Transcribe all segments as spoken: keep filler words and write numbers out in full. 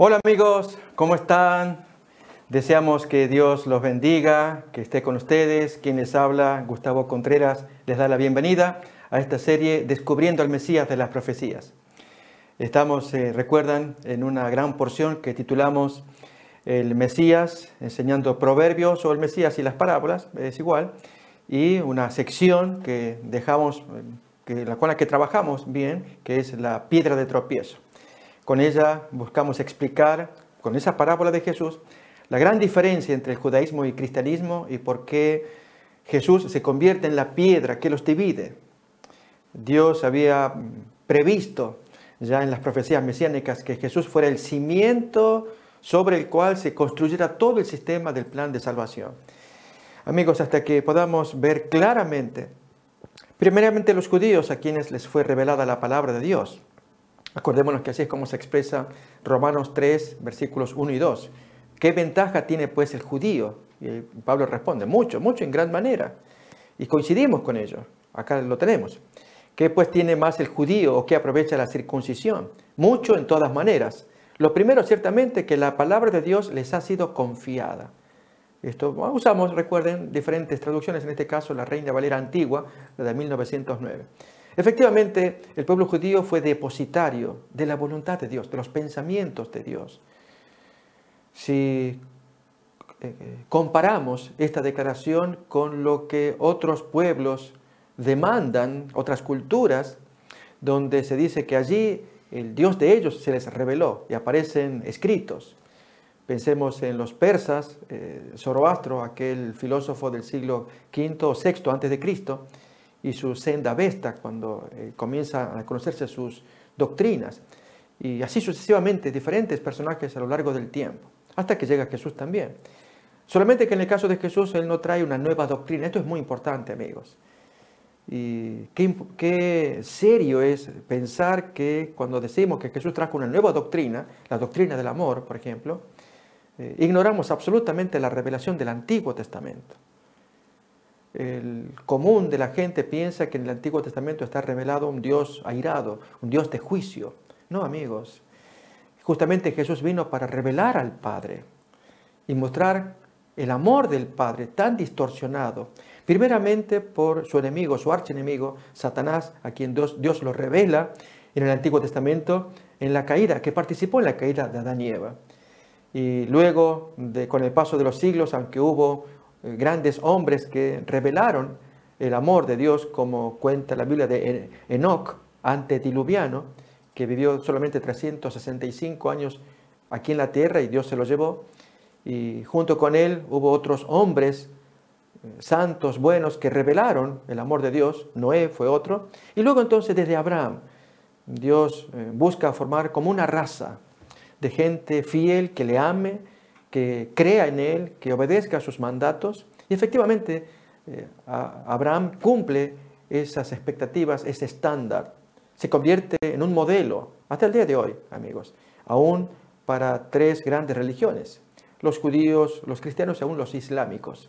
Hola amigos, ¿cómo están? Deseamos que Dios los bendiga, que esté con ustedes. Quien les habla, Gustavo Contreras, les da la bienvenida a esta serie Descubriendo al Mesías de las Profecías. Estamos, eh, recuerdan, en una gran porción que titulamos El Mesías, enseñando proverbios o el Mesías y las parábolas, es igual, y una sección que dejamos, que, la con la que trabajamos bien, que es la piedra de tropiezo. Con ella buscamos explicar, con esa parábola de Jesús, la gran diferencia entre el judaísmo y el cristianismo y por qué Jesús se convierte en la piedra que los divide. Dios había previsto ya en las profecías mesiánicas que Jesús fuera el cimiento sobre el cual se construyera todo el sistema del plan de salvación. Amigos, hasta que podamos ver claramente, primeramente los judíos a quienes les fue revelada la palabra de Dios. Acordémonos que así es como se expresa Romanos tres, versículos uno y dos. ¿Qué ventaja tiene pues el judío? Y Pablo responde, mucho, mucho, en gran manera. Y coincidimos con ello. Acá lo tenemos. ¿Qué pues tiene más el judío o qué aprovecha la circuncisión? Mucho en todas maneras. Lo primero, ciertamente, que la palabra de Dios les ha sido confiada. Esto usamos, recuerden, diferentes traducciones, en este caso la Reina Valera Antigua, la de mil novecientos nueve. Efectivamente, el pueblo judío fue depositario de la voluntad de Dios, de los pensamientos de Dios. Si eh, comparamos esta declaración con lo que otros pueblos demandan, otras culturas, donde se dice que allí el Dios de ellos se les reveló y aparecen escritos. Pensemos en los persas, eh, Zoroastro, aquel filósofo del siglo quinto o sexto antes de Cristo, y su Senda Vesta, cuando eh, comienza a conocerse sus doctrinas. Y así sucesivamente, diferentes personajes a lo largo del tiempo, hasta que llega Jesús también. Solamente que en el caso de Jesús, Él no trae una nueva doctrina. Esto es muy importante, amigos. Y qué, qué serio es pensar que cuando decimos que Jesús trajo una nueva doctrina, la doctrina del amor, por ejemplo, eh, ignoramos absolutamente la revelación del Antiguo Testamento. El común de la gente piensa que en el Antiguo Testamento está revelado un Dios airado, un Dios de juicio. No, amigos. Justamente Jesús vino para revelar al Padre y mostrar el amor del Padre tan distorsionado, primeramente por su enemigo, su archienemigo, Satanás, a quien Dios, Dios lo revela en el Antiguo Testamento, en la caída, que participó en la caída de Adán y Eva. Y luego, de, con el paso de los siglos, aunque hubo grandes hombres que revelaron el amor de Dios, como cuenta la Biblia de Enoc, antediluviano, que vivió solamente trescientos sesenta y cinco años aquí en la tierra y Dios se lo llevó. Y junto con él hubo otros hombres santos, buenos, que revelaron el amor de Dios. Noé fue otro. Y luego entonces desde Abraham, Dios busca formar como una raza de gente fiel que le ame, que crea en Él, que obedezca a sus mandatos. Y efectivamente, eh, Abraham cumple esas expectativas, ese estándar. Se convierte en un modelo, hasta el día de hoy, amigos, aún para tres grandes religiones, los judíos, los cristianos y aún los islámicos.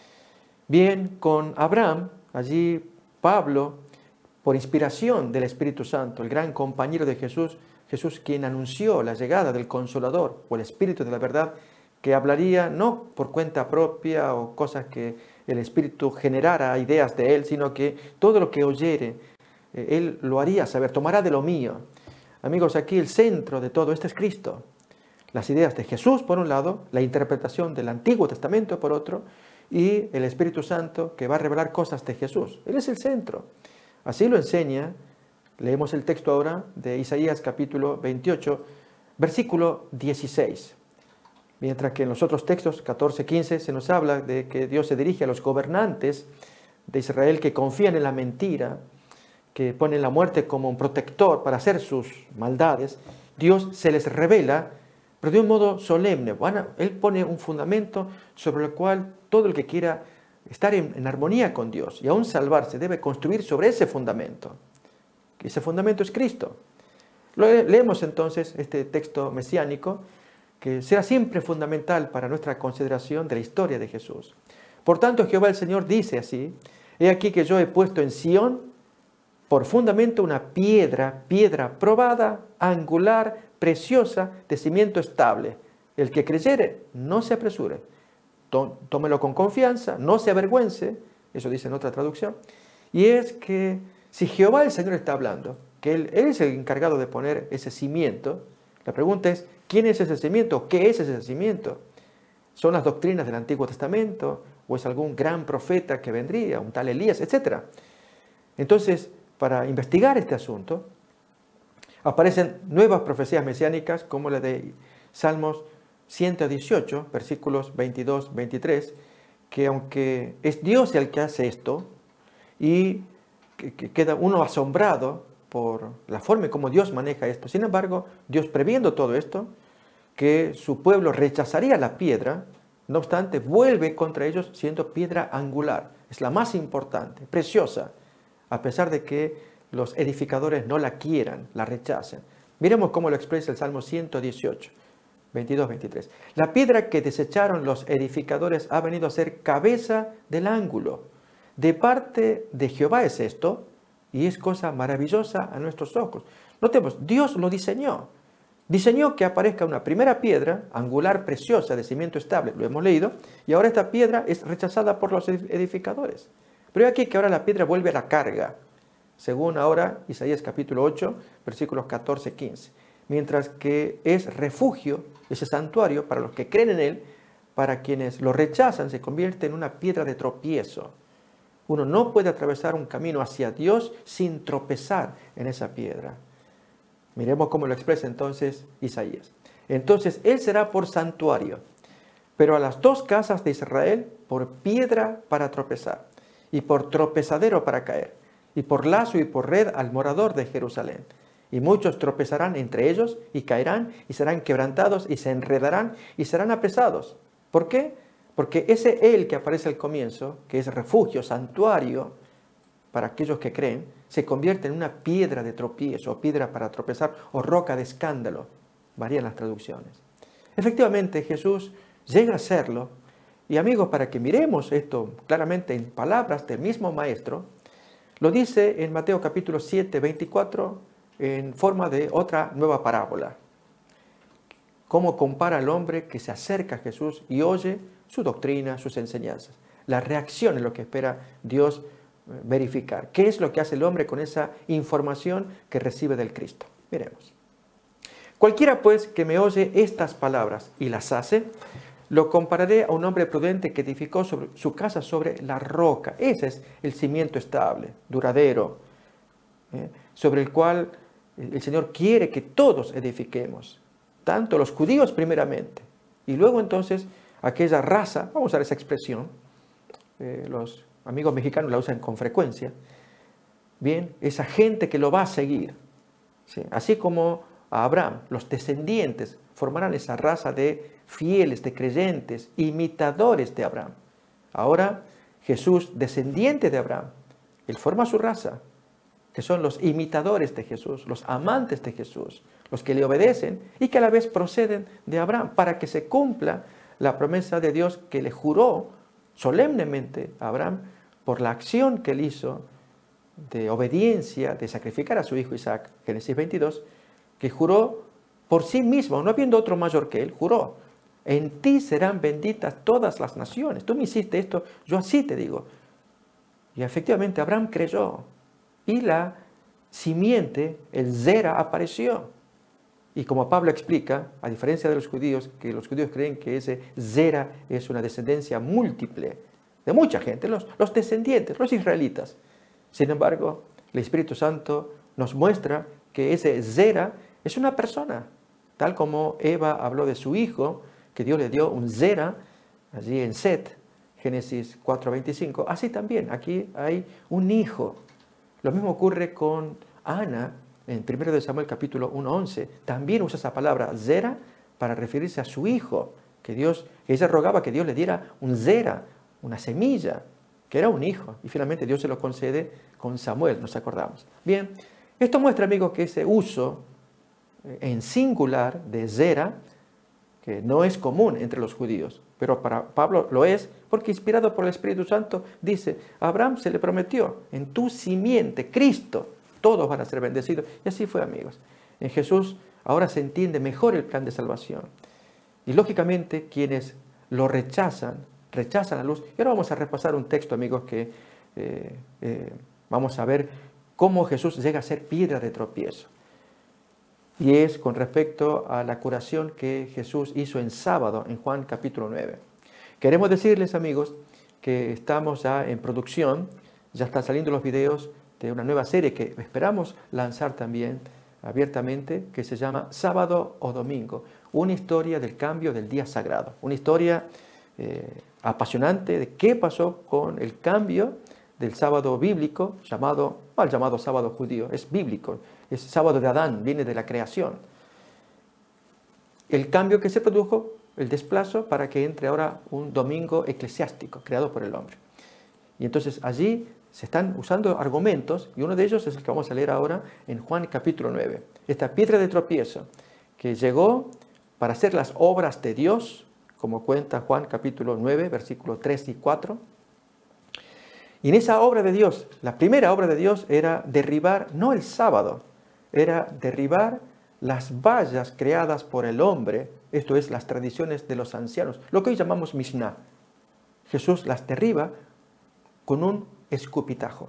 Bien, con Abraham, allí Pablo, por inspiración del Espíritu Santo, el gran compañero de Jesús, Jesús quien anunció la llegada del Consolador, o el Espíritu de la verdad, que hablaría no por cuenta propia o cosas que el Espíritu generara ideas de él, sino que todo lo que oyere, eh, él lo haría saber, tomará de lo mío. Amigos, aquí el centro de todo esto es Cristo. Las ideas de Jesús, por un lado, la interpretación del Antiguo Testamento, por otro, y el Espíritu Santo que va a revelar cosas de Jesús. Él es el centro. Así lo enseña, leemos el texto ahora de Isaías capítulo veintiocho, versículo dieciséis. Mientras que en los otros textos, catorce, quince, se nos habla de que Dios se dirige a los gobernantes de Israel que confían en la mentira, que ponen la muerte como un protector para hacer sus maldades. Dios se les revela, pero de un modo solemne. Bueno, Él pone un fundamento sobre el cual todo el que quiera estar en, en armonía con Dios y aún salvarse debe construir sobre ese fundamento. Ese fundamento es Cristo. Leemos entonces este texto mesiánico, que será siempre fundamental para nuestra consideración de la historia de Jesús. Por tanto, Jehová el Señor dice así: he aquí que yo he puesto en Sión por fundamento una piedra, piedra probada, angular, preciosa de cimiento estable. El que creyere, no se apresure. Tómelo con confianza, no se avergüence, eso dice en otra traducción. Y es que si Jehová el Señor está hablando, que él, él es el encargado de poner ese cimiento, la pregunta es, ¿quién es ese cimiento? ¿Qué es ese cimiento? ¿Son las doctrinas del Antiguo Testamento? ¿O es algún gran profeta que vendría, un tal Elías, etcétera? Entonces, para investigar este asunto, aparecen nuevas profecías mesiánicas como la de Salmos ciento dieciocho, versículos veintidós, veintitrés, que aunque es Dios el que hace esto, y que queda uno asombrado por la forma en cómo Dios maneja esto. Sin embargo, Dios previendo todo esto, que su pueblo rechazaría la piedra, no obstante, vuelve contra ellos siendo piedra angular. Es la más importante, preciosa, a pesar de que los edificadores no la quieran, la rechacen. Miremos cómo lo expresa el Salmo ciento dieciocho, veintidós, veintitrés. La piedra que desecharon los edificadores ha venido a ser cabeza del ángulo. De parte de Jehová es esto, y es cosa maravillosa a nuestros ojos. Notemos, Dios lo diseñó. Diseñó que aparezca una primera piedra angular preciosa de cimiento estable, lo hemos leído, y ahora esta piedra es rechazada por los edificadores. Pero aquí que ahora la piedra vuelve a la carga, según ahora Isaías capítulo ocho, versículos catorce, quince. Mientras que es refugio, ese santuario, para los que creen en él, para quienes lo rechazan se convierte en una piedra de tropiezo. Uno no puede atravesar un camino hacia Dios sin tropezar en esa piedra. Miremos cómo lo expresa entonces Isaías. Entonces él será por santuario, pero a las dos casas de Israel por piedra para tropezar, y por tropezadero para caer, y por lazo y por red al morador de Jerusalén. Y muchos tropezarán entre ellos, y caerán, y serán quebrantados, y se enredarán, y serán apresados. ¿Por qué? Porque ese él que aparece al comienzo, que es refugio, santuario, para aquellos que creen, se convierte en una piedra de tropiezo, o piedra para tropezar, o roca de escándalo. Varían las traducciones. Efectivamente, Jesús llega a serlo. Y amigos, para que miremos esto claramente en palabras del mismo Maestro, lo dice en Mateo capítulo siete, veinticuatro, en forma de otra nueva parábola. Cómo compara al hombre que se acerca a Jesús y oye su doctrina, sus enseñanzas. La reacción es lo que espera Dios verificar. ¿Qué es lo que hace el hombre con esa información que recibe del Cristo? Miremos. Cualquiera pues que me oye estas palabras y las hace, lo compararé a un hombre prudente que edificó sobre su casa sobre la roca. Ese es el cimiento estable, duradero, ¿eh? sobre el cual el Señor quiere que todos edifiquemos, tanto los judíos primeramente, y luego entonces aquella raza, vamos a usar esa expresión, eh, los amigos mexicanos la usan con frecuencia, bien, esa gente que lo va a seguir, ¿sí? Así como a Abraham, los descendientes formarán esa raza de fieles, de creyentes, imitadores de Abraham. Ahora Jesús, descendiente de Abraham, él forma su raza, que son los imitadores de Jesús, los amantes de Jesús, los que le obedecen y que a la vez proceden de Abraham, para que se cumpla la promesa de Dios que le juró solemnemente a Abraham por la acción que él hizo de obediencia, de sacrificar a su hijo Isaac, Génesis veintidós, que juró por sí mismo, no habiendo otro mayor que él, juró: en ti serán benditas todas las naciones. Tú me hiciste esto, yo así te digo. Y efectivamente Abraham creyó, y la simiente, el Zera, apareció. Y como Pablo explica, a diferencia de los judíos, que los judíos creen que ese Zera es una descendencia múltiple de mucha gente, los, los descendientes, los israelitas. Sin embargo, el Espíritu Santo nos muestra que ese Zera es una persona, tal como Eva habló de su hijo, que Dios le dio un Zera, allí en Set, Génesis cuatro veinticinco. Así también, aquí hay un hijo. Lo mismo ocurre con Ana, en primero de Samuel capítulo uno once. También usa esa palabra Zera para referirse a su hijo, que Dios, ella rogaba que Dios le diera un Zera, una semilla, que era un hijo. Y finalmente Dios se lo concede con Samuel, nos acordamos. Bien, esto muestra, amigos, que ese uso en singular de Zera, que no es común entre los judíos, pero para Pablo lo es, porque inspirado por el Espíritu Santo dice: a Abraham se le prometió, en tu simiente, Cristo, todos van a ser bendecidos. Y así fue, amigos. En Jesús ahora se entiende mejor el plan de salvación. Y lógicamente quienes lo rechazan, rechazan la luz. Y ahora vamos a repasar un texto, amigos, que eh, eh, vamos a ver cómo Jesús llega a ser piedra de tropiezo. Y es con respecto a la curación que Jesús hizo en sábado, en Juan capítulo nueve. Queremos decirles, amigos, que estamos ya en producción, ya están saliendo los videos de una nueva serie que esperamos lanzar también abiertamente, que se llama Sábado o Domingo, una historia del cambio del día sagrado, una historia eh, apasionante de qué pasó con el cambio del sábado bíblico, llamado, mal llamado sábado judío, es bíblico, es sábado de Adán, viene de la creación. El cambio que se produjo, el desplazo, para que entre ahora un domingo eclesiástico, creado por el hombre. Y entonces allí se están usando argumentos, y uno de ellos es el que vamos a leer ahora en Juan capítulo nueve. Esta piedra de tropiezo que llegó para hacer las obras de Dios, como cuenta Juan capítulo nueve, versículos tres y cuatro. Y en esa obra de Dios, la primera obra de Dios era derribar, no el sábado, era derribar las vallas creadas por el hombre, esto es, las tradiciones de los ancianos, lo que hoy llamamos Mishnah. Jesús las derriba con un escupitajo.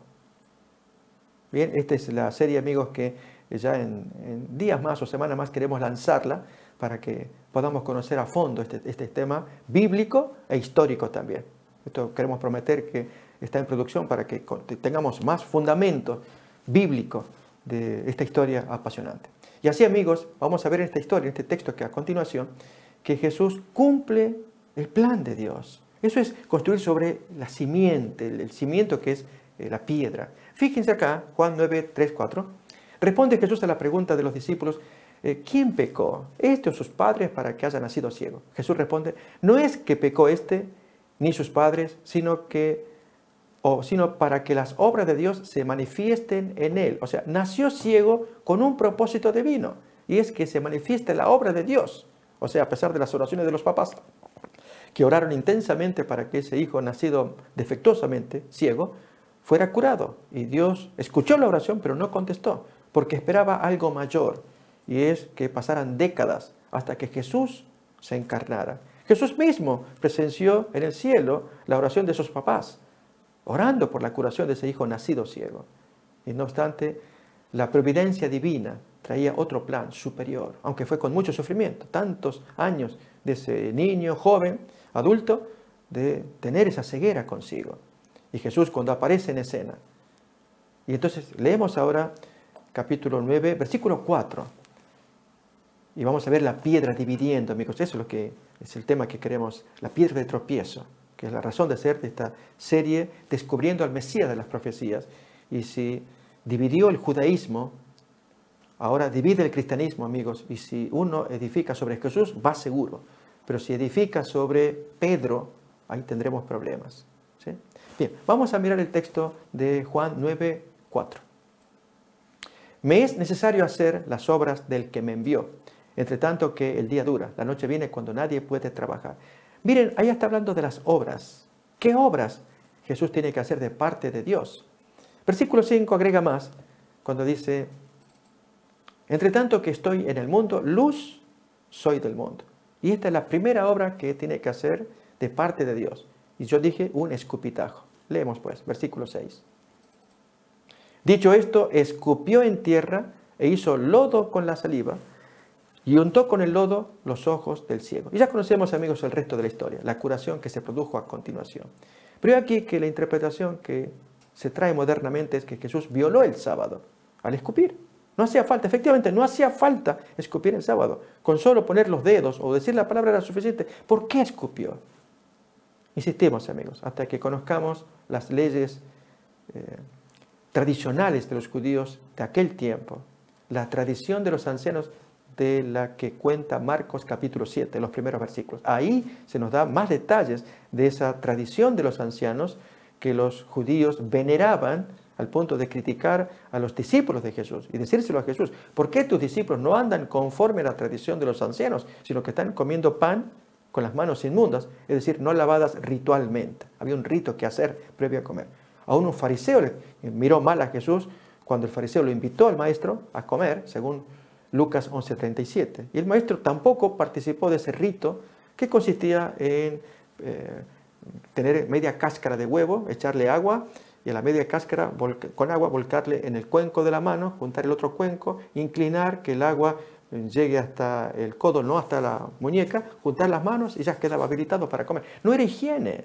Bien, esta es la serie, amigos, que ya en, en días más o semanas más queremos lanzarla para que podamos conocer a fondo este, este tema bíblico e histórico también. Esto queremos prometer que está en producción para que tengamos más fundamentos bíblicos de esta historia apasionante. Y así, amigos, vamos a ver en esta historia, en este texto que a continuación, que Jesús cumple el plan de Dios. Eso es construir sobre la simiente, el, el cimiento que es eh, la piedra. Fíjense acá, Juan nueve, tres, cuatro. Responde Jesús a la pregunta de los discípulos, eh, ¿quién pecó? ¿Este o sus padres para que haya nacido ciego? Jesús responde, no es que pecó este ni sus padres, sino que o, sino para que las obras de Dios se manifiesten en él. O sea, nació ciego con un propósito divino, y es que se manifieste la obra de Dios. O sea, a pesar de las oraciones de los papás, que oraron intensamente para que ese hijo nacido defectuosamente, ciego, fuera curado. Y Dios escuchó la oración, pero no contestó, porque esperaba algo mayor, y es que pasaran décadas hasta que Jesús se encarnara. Jesús mismo presenció en el cielo la oración de sus papás, orando por la curación de ese hijo nacido ciego. Y no obstante, la providencia divina traía otro plan superior, aunque fue con mucho sufrimiento, tantos años de ese niño, joven, adulto, de tener esa ceguera consigo. Y Jesús cuando aparece en escena. Y entonces leemos ahora capítulo nueve, versículo cuatro. Y vamos a ver la piedra dividiendo, amigos. Eso es lo que es el tema que queremos, la piedra de tropiezo, que es la razón de ser de esta serie, descubriendo al Mesías de las profecías. Y si dividió el judaísmo, ahora divide el cristianismo, amigos. Y si uno edifica sobre Jesús, va seguro. Pero si edifica sobre Pedro, ahí tendremos problemas. ¿Sí? Bien, vamos a mirar el texto de Juan nueve, cuatro. Me es necesario hacer las obras del que me envió, entre tanto que el día dura. La noche viene cuando nadie puede trabajar. Miren, ahí está hablando de las obras. ¿Qué obras Jesús tiene que hacer de parte de Dios? Versículo cinco agrega más, cuando dice, entre tanto que estoy en el mundo, luz soy del mundo. Y esta es la primera obra que tiene que hacer de parte de Dios. Y yo dije, un escupitajo. Leemos pues, versículo seis. Dicho esto, escupió en tierra e hizo lodo con la saliva, y untó con el lodo los ojos del ciego. Y ya conocemos, amigos, el resto de la historia, la curación que se produjo a continuación. Pero aquí que la interpretación que se trae modernamente es que Jesús violó el sábado al escupir. No hacía falta, efectivamente, no hacía falta escupir el sábado. Con solo poner los dedos o decir la palabra era suficiente. ¿Por qué escupió? Insistimos, amigos, hasta que conozcamos las leyes eh, tradicionales de los judíos de aquel tiempo, la tradición de los ancianos de la que cuenta Marcos capítulo siete, los primeros versículos. Ahí se nos da más detalles de esa tradición de los ancianos que los judíos veneraban al punto de criticar a los discípulos de Jesús y decírselo a Jesús. ¿Por qué tus discípulos no andan conforme a la tradición de los ancianos, sino que están comiendo pan con las manos inmundas, es decir, no lavadas ritualmente? Había un rito que hacer previo a comer. Aún un fariseo le miró mal a Jesús cuando el fariseo lo invitó al maestro a comer, según Lucas once treinta y siete. Y el maestro tampoco participó de ese rito que consistía en eh, tener media cáscara de huevo, echarle agua y a la media cáscara con agua volcarle en el cuenco de la mano, juntar el otro cuenco, inclinar que el agua llegue hasta el codo, no hasta la muñeca, juntar las manos y ya quedaba habilitado para comer. No era higiene.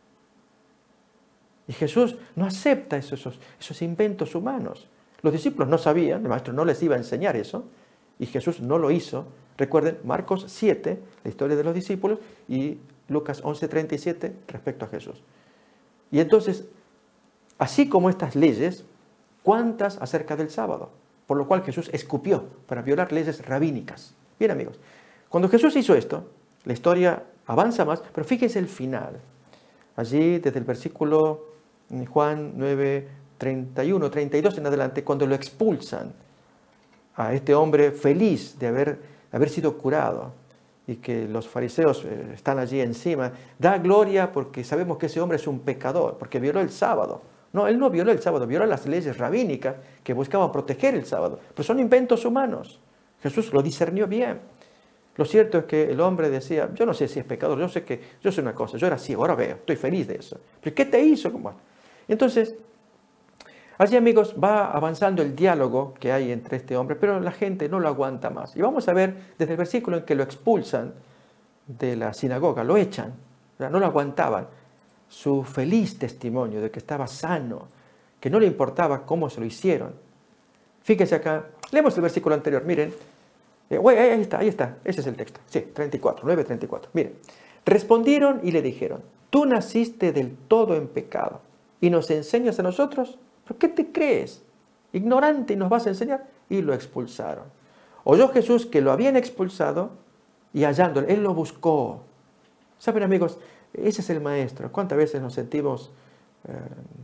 Y Jesús no acepta esos, esos, esos inventos humanos. Los discípulos no sabían, el maestro no les iba a enseñar eso, y Jesús no lo hizo. Recuerden Marcos siete, la historia de los discípulos, y Lucas once treinta y siete respecto a Jesús. Y entonces, así como estas leyes, ¿cuántas acerca del sábado? Por lo cual Jesús escupió para violar leyes rabínicas. Bien, amigos, cuando Jesús hizo esto, la historia avanza más, pero fíjense el final. Allí, desde el versículo Juan nueve, treinta y uno, treinta y dos en adelante, cuando lo expulsan a este hombre feliz de haber, haber sido curado y que los fariseos están allí encima, da gloria porque sabemos que ese hombre es un pecador, porque violó el sábado. No, él no violó el sábado, violó las leyes rabínicas que buscaban proteger el sábado, pero son inventos humanos. Jesús lo discernió bien. Lo cierto es que el hombre decía, yo no sé si es pecador, yo sé que yo sé una cosa, yo era ciego, ahora veo, estoy feliz de eso. ¿Pero qué te hizo? Bueno, entonces, allí, amigos, va avanzando el diálogo que hay entre este hombre, pero la gente no lo aguanta más. Y vamos a ver desde el versículo en que lo expulsan de la sinagoga, lo echan, ¿verdad? No lo aguantaban. Su feliz testimonio de que estaba sano, que no le importaba cómo se lo hicieron. Fíjense acá, leemos el versículo anterior, miren. Eh, ahí está, ahí está, ese es el texto. Sí, treinta y cuatro, nueve treinta y cuatro. Miren, respondieron y le dijeron, tú naciste del todo en pecado y nos enseñas a nosotros. ¿Pero qué te crees? Ignorante, y nos vas a enseñar. Y lo expulsaron. Oyó Jesús que lo habían expulsado y hallándolo, él lo buscó. ¿Saben, amigos? Ese es el maestro. ¿Cuántas veces nos sentimos eh,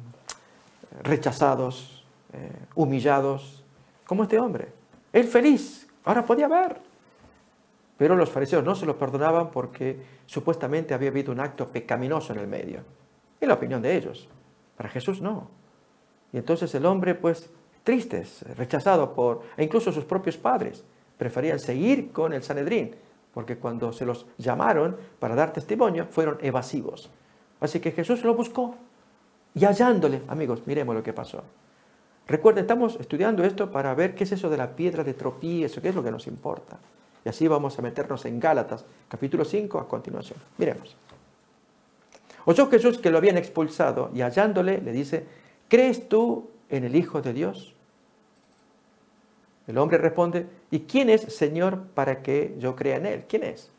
rechazados, eh, humillados? Como este hombre. Él feliz. Ahora podía ver. Pero los fariseos no se lo perdonaban porque supuestamente había habido un acto pecaminoso en el medio. Es la opinión de ellos. Para Jesús no. Y entonces el hombre, pues, triste, rechazado por, e incluso sus propios padres, preferían seguir con el Sanedrín, porque cuando se los llamaron para dar testimonio, fueron evasivos. Así que Jesús lo buscó, y hallándole, amigos, miremos lo que pasó. Recuerden, estamos estudiando esto para ver qué es eso de la piedra de tropiezo, qué es lo que nos importa. Y así vamos a meternos en Gálatas, capítulo cinco, a continuación. Miremos. Oyó Jesús que lo habían expulsado, y hallándole, le dice, ¿crees tú en el Hijo de Dios? El hombre responde, ¿y quién es, Señor, para que yo crea en Él? ¿Quién es?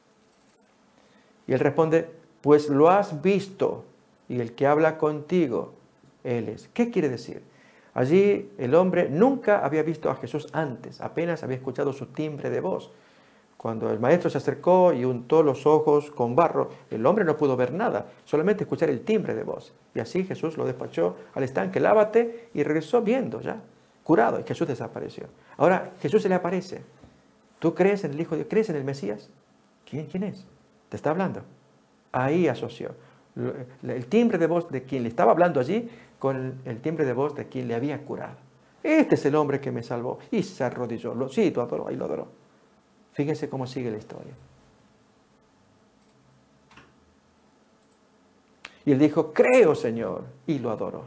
Y él responde, pues lo has visto, y el que habla contigo, Él es. ¿Qué quiere decir? Allí el hombre nunca había visto a Jesús antes, apenas había escuchado su timbre de voz. Cuando el maestro se acercó y untó los ojos con barro, el hombre no pudo ver nada, solamente escuchar el timbre de voz. Y así Jesús lo despachó al estanque, lávate, y regresó viendo ya, curado, y Jesús desapareció. Ahora Jesús se le aparece. ¿Tú crees en el Hijo de Dios? ¿Crees en el Mesías? ¿Quién, quién es? Te está hablando. Ahí asoció el timbre de voz de quien le estaba hablando allí con el timbre de voz de quien le había curado. Este es el hombre que me salvó. Y se arrodilló. Lo, sí, lo adoró, ahí lo adoró. Fíjense cómo sigue la historia. Y él dijo, creo, Señor, y lo adoró.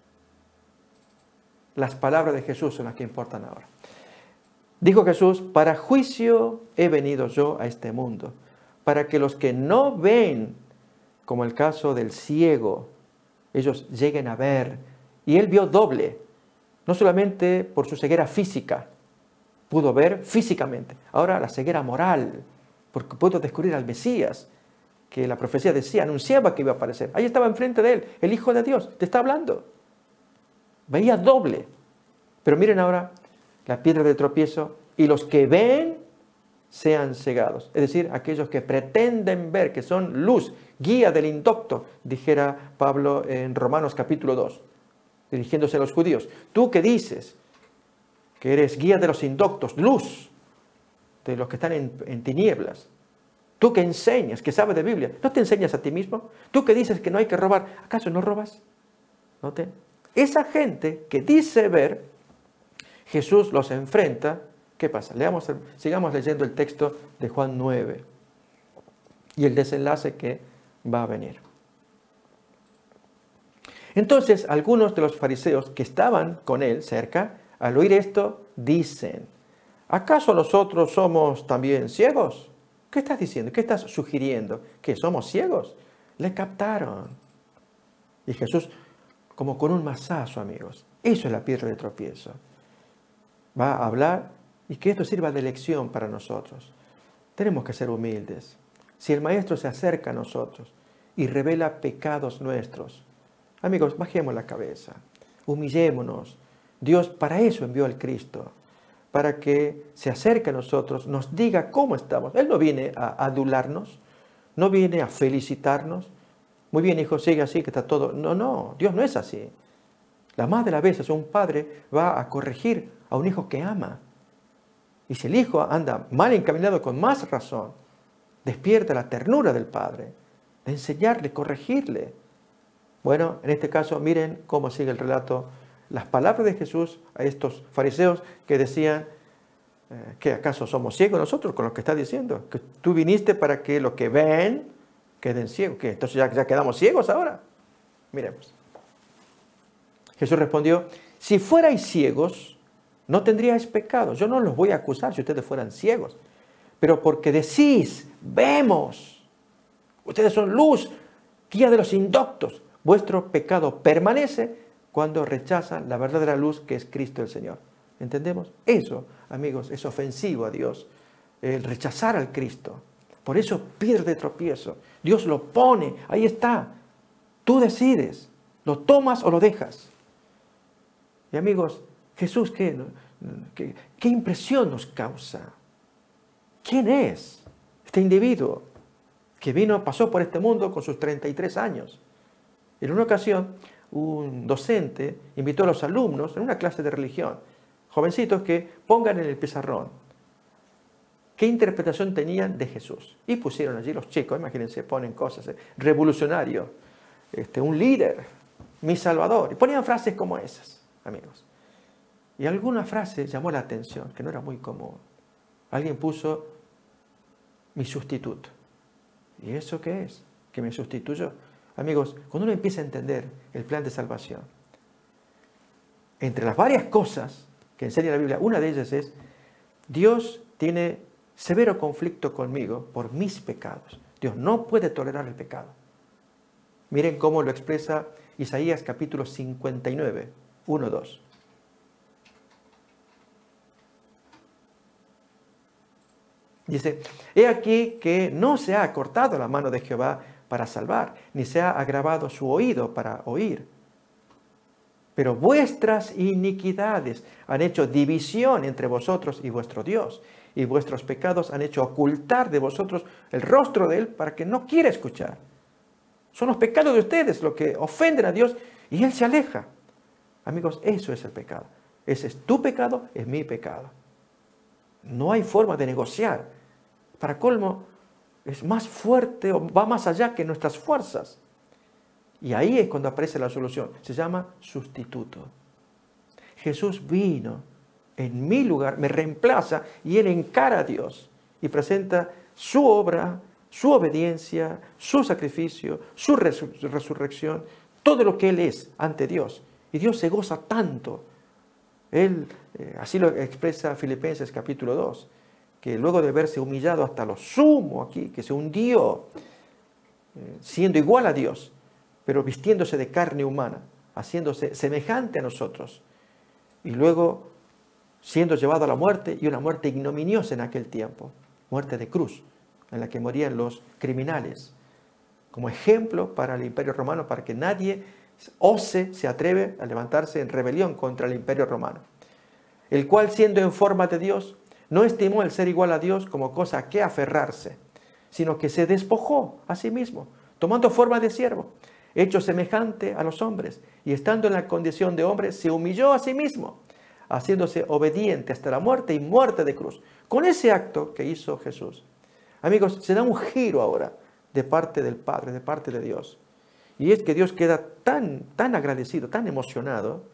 Las palabras de Jesús son las que importan ahora. Dijo Jesús, para juicio he venido yo a este mundo, para que los que no ven, como el caso del ciego, ellos lleguen a ver. Y él vio doble, no solamente por su ceguera física, pudo ver físicamente. Ahora la ceguera moral, porque pudo descubrir al Mesías, que la profecía decía, anunciaba que iba a aparecer. Ahí estaba enfrente de él, el Hijo de Dios, te está hablando. Veía doble. Pero miren ahora la piedra de tropiezo, y los que ven sean cegados. Es decir, aquellos que pretenden ver, que son luz, guía del indocto, dijera Pablo en Romanos capítulo dos, dirigiéndose a los judíos. Tú que dices que eres guía de los indoctos, luz de los que están en, en tinieblas. Tú que enseñas, que sabes de Biblia, ¿no te enseñas a ti mismo? Tú que dices que no hay que robar, ¿acaso no robas? ¿Noten? Esa gente que dice ver, Jesús los enfrenta ¿Qué pasa? Leamos, sigamos leyendo el texto de Juan nueve y el desenlace que va a venir. Entonces, algunos de los fariseos que estaban con él cerca, al oír esto, dicen, ¿acaso nosotros somos también ciegos? ¿Qué estás diciendo? ¿Qué estás sugiriendo? ¿Que somos ciegos? Le captaron. Y Jesús, como con un mazazo, amigos, eso es la piedra de tropiezo. Va a hablar y que esto sirva de lección para nosotros. Tenemos que ser humildes. Si el Maestro se acerca a nosotros y revela pecados nuestros, amigos, bajemos la cabeza, humillémonos. Dios para eso envió al Cristo, para que se acerque a nosotros, nos diga cómo estamos. Él no viene a adularnos, no viene a felicitarnos. Muy bien, hijo, sigue así, que está todo. No, no, Dios no es así. La más de las veces un padre va a corregir a un hijo que ama. Y si el hijo anda mal encaminado, con más razón, despierta la ternura del padre, de enseñarle, corregirle. Bueno, en este caso, miren cómo sigue el relato. Las palabras de Jesús a estos fariseos que decían, eh, ¿qué acaso somos ciegos nosotros con lo que está diciendo? Que tú viniste para que los que ven queden ciegos. ¿Qué? Entonces ya, ya quedamos ciegos ahora. Miremos. Jesús respondió, si fuerais ciegos, no tendríais pecado. Yo no los voy a acusar si ustedes fueran ciegos. Pero porque decís, vemos, ustedes son luz, guía de los indoctos. Vuestro pecado permanece cuando rechazan la verdadera luz que es Cristo el Señor. ¿Entendemos? Eso, amigos, es ofensivo a Dios, el rechazar al Cristo. Por eso piedra de tropiezo. Dios lo pone, ahí está. Tú decides, lo tomas o lo dejas. Y amigos, Jesús, ¿qué, qué, qué impresión nos causa? ¿Quién es este individuo que vino, pasó por este mundo con sus treinta y tres años? En una ocasión, un docente invitó a los alumnos en una clase de religión, jovencitos, que pongan en el pizarrón qué interpretación tenían de Jesús. Y pusieron allí los chicos, imagínense, ponen cosas, eh, revolucionario, este, un líder, mi salvador. Y ponían frases como esas, amigos. Y alguna frase llamó la atención, que no era muy común. Alguien puso, mi sustituto. ¿Y eso qué es? ¿Que me sustituyó? Amigos, cuando uno empieza a entender el plan de salvación, entre las varias cosas que enseña la Biblia, una de ellas es, Dios tiene severo conflicto conmigo por mis pecados. Dios no puede tolerar el pecado. Miren cómo lo expresa Isaías capítulo cincuenta y nueve, uno, dos. Dice, he aquí que no se ha acortado la mano de Jehová para salvar, ni se ha agravado su oído para oír. Pero vuestras iniquidades han hecho división entre vosotros y vuestro Dios, y vuestros pecados han hecho ocultar de vosotros el rostro de Él para que no quiera escuchar. Son los pecados de ustedes los que ofenden a Dios y Él se aleja. Amigos, eso es el pecado. Ese es tu pecado, es mi pecado. No hay forma de negociar. Para colmo, es más fuerte o va más allá que nuestras fuerzas. Y ahí es cuando aparece la solución. Se llama sustituto. Jesús vino en mi lugar, me reemplaza y Él encara a Dios y presenta su obra, su obediencia, su sacrificio, su resur- resurrección, todo lo que Él es ante Dios. Y Dios se goza tanto. Él, eh, así lo expresa Filipenses capítulo dos, que luego de haberse humillado hasta lo sumo aquí, que se hundió, eh, siendo igual a Dios, pero vistiéndose de carne humana, haciéndose semejante a nosotros, y luego siendo llevado a la muerte, y una muerte ignominiosa en aquel tiempo, muerte de cruz, en la que morían los criminales, como ejemplo para el Imperio Romano, para que nadie ose, se atreve a levantarse en rebelión contra el Imperio Romano, el cual, siendo en forma de Dios, no estimó el ser igual a Dios como cosa a que aferrarse, sino que se despojó a sí mismo, tomando forma de siervo, hecho semejante a los hombres, y estando en la condición de hombre, se humilló a sí mismo, haciéndose obediente hasta la muerte y muerte de cruz. Con ese acto que hizo Jesús, amigos, se da un giro ahora de parte del Padre, de parte de Dios. Y es que Dios queda tan, tan agradecido, tan emocionado,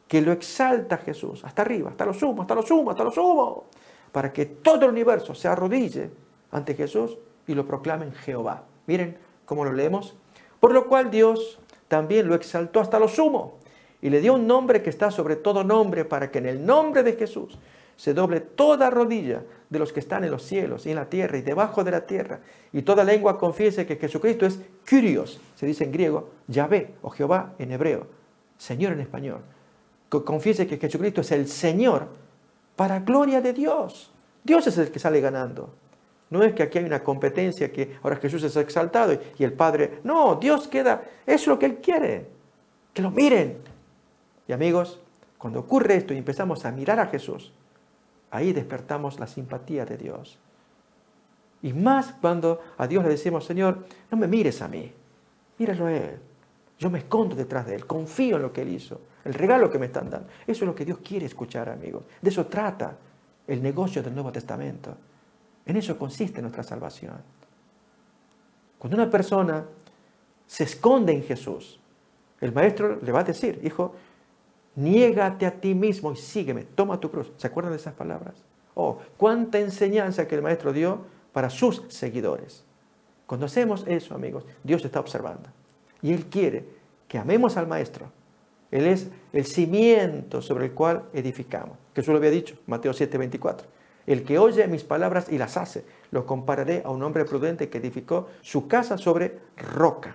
que lo exalta Jesús, hasta arriba, hasta lo sumo, hasta lo sumo, hasta lo sumo, para que todo el universo se arrodille ante Jesús y lo proclamen Jehová. Miren cómo lo leemos. Por lo cual Dios también lo exaltó hasta lo sumo y le dio un nombre que está sobre todo nombre, para que en el nombre de Jesús se doble toda rodilla de los que están en los cielos y en la tierra y debajo de la tierra, y toda lengua confiese que Jesucristo es Kyrios, se dice en griego, Yahvé o Jehová en hebreo, Señor en español. Que confiese que Jesucristo es el Señor, para gloria de Dios. Dios es el que sale ganando. No es que aquí hay una competencia, que ahora Jesús es exaltado y el Padre... No, Dios queda... Es lo que Él quiere. Que lo miren. Y amigos, cuando ocurre esto y empezamos a mirar a Jesús, ahí despertamos la simpatía de Dios. Y más cuando a Dios le decimos, Señor, no me mires a mí, míralo a Él. Yo me escondo detrás de Él, confío en lo que Él hizo, el regalo que me están dando. Eso es lo que Dios quiere escuchar, amigos. De eso trata el negocio del Nuevo Testamento. En eso consiste nuestra salvación. Cuando una persona se esconde en Jesús, el Maestro le va a decir, hijo, niégate a ti mismo y sígueme, toma tu cruz. ¿Se acuerdan de esas palabras? Oh, cuánta enseñanza que el Maestro dio para sus seguidores. Cuando hacemos eso, amigos, Dios está observando. Y Él quiere que amemos al Maestro. Él es el cimiento sobre el cual edificamos. Jesús lo había dicho, Mateo siete, veinticuatro. El que oye mis palabras y las hace, lo compararé a un hombre prudente que edificó su casa sobre roca.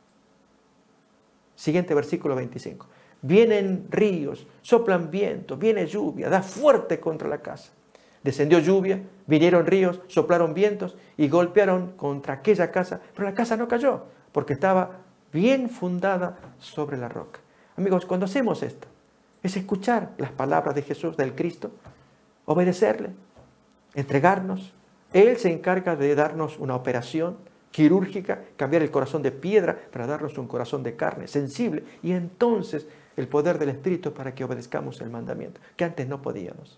Siguiente versículo veinticinco. Vienen ríos, soplan vientos, viene lluvia, da fuerte contra la casa. Descendió lluvia, vinieron ríos, soplaron vientos y golpearon contra aquella casa, pero la casa no cayó, porque estaba bien fundada sobre la roca. Amigos, cuando hacemos esto, es escuchar las palabras de Jesús, del Cristo, obedecerle, entregarnos. Él se encarga de darnos una operación quirúrgica, cambiar el corazón de piedra para darnos un corazón de carne, sensible, y entonces el poder del Espíritu para que obedezcamos el mandamiento, que antes no podíamos.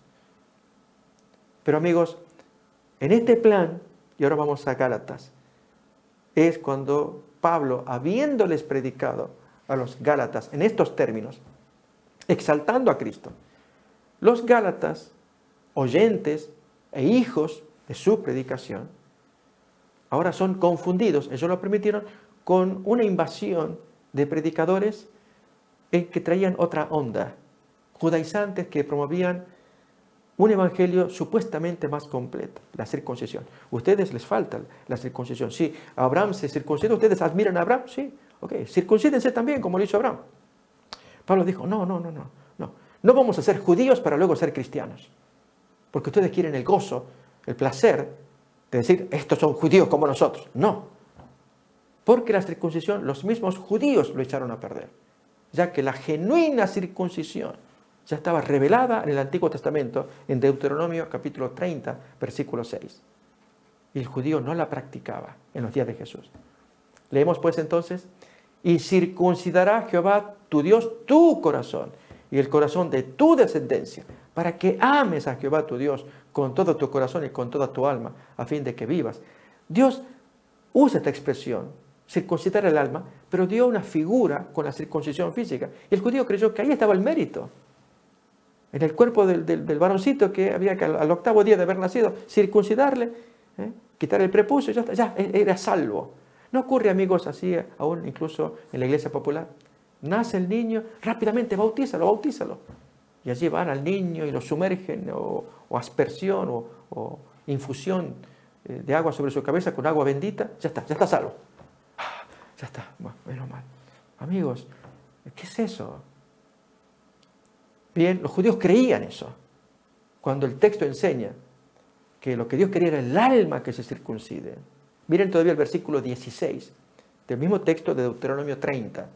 Pero amigos, en este plan, y ahora vamos a Gálatas, es cuando Pablo, habiéndoles predicado a los Gálatas en estos términos, exaltando a Cristo, los Gálatas, oyentes e hijos de su predicación, ahora son confundidos, ellos lo permitieron, con una invasión de predicadores en que traían otra onda, judaizantes que promovían un evangelio supuestamente más completo, la circuncisión. Ustedes les falta la circuncisión. Sí, Abraham se circuncidó, ustedes admiran a Abraham, sí, ok, circuncídense también como lo hizo Abraham. Pablo dijo, no, no, no, no, no, no vamos a ser judíos para luego ser cristianos, porque ustedes quieren el gozo, el placer de decir, estos son judíos como nosotros. No, porque la circuncisión, los mismos judíos lo echaron a perder, ya que la genuina circuncisión ya estaba revelada en el Antiguo Testamento, en Deuteronomio capítulo treinta, versículo seis. Y el judío no la practicaba en los días de Jesús. Leemos pues entonces, y circuncidará Jehová tu Dios tu corazón y el corazón de tu descendencia, para que ames a Jehová tu Dios con todo tu corazón y con toda tu alma, a fin de que vivas. Dios usa esta expresión, circuncidar el alma, pero dio una figura con la circuncisión física. Y el judío creyó que ahí estaba el mérito. En el cuerpo del, del, del varoncito que había que al, al octavo día de haber nacido, circuncidarle, ¿eh? quitar el prepucio, ya, ya era salvo. No ocurre, amigos, así aún incluso en la iglesia popular. Nace el niño, rápidamente bautízalo, bautízalo. Y allí van al niño y lo sumergen, o, o aspersión, o, o infusión de agua sobre su cabeza con agua bendita. Ya está, ya está salvo. Ya está, bueno, menos mal. Amigos, ¿qué es eso? Bien, los judíos creían eso. Cuando el texto enseña que lo que Dios quería era el alma que se circuncide. Miren todavía el versículo dieciséis del mismo texto de Deuteronomio treinta.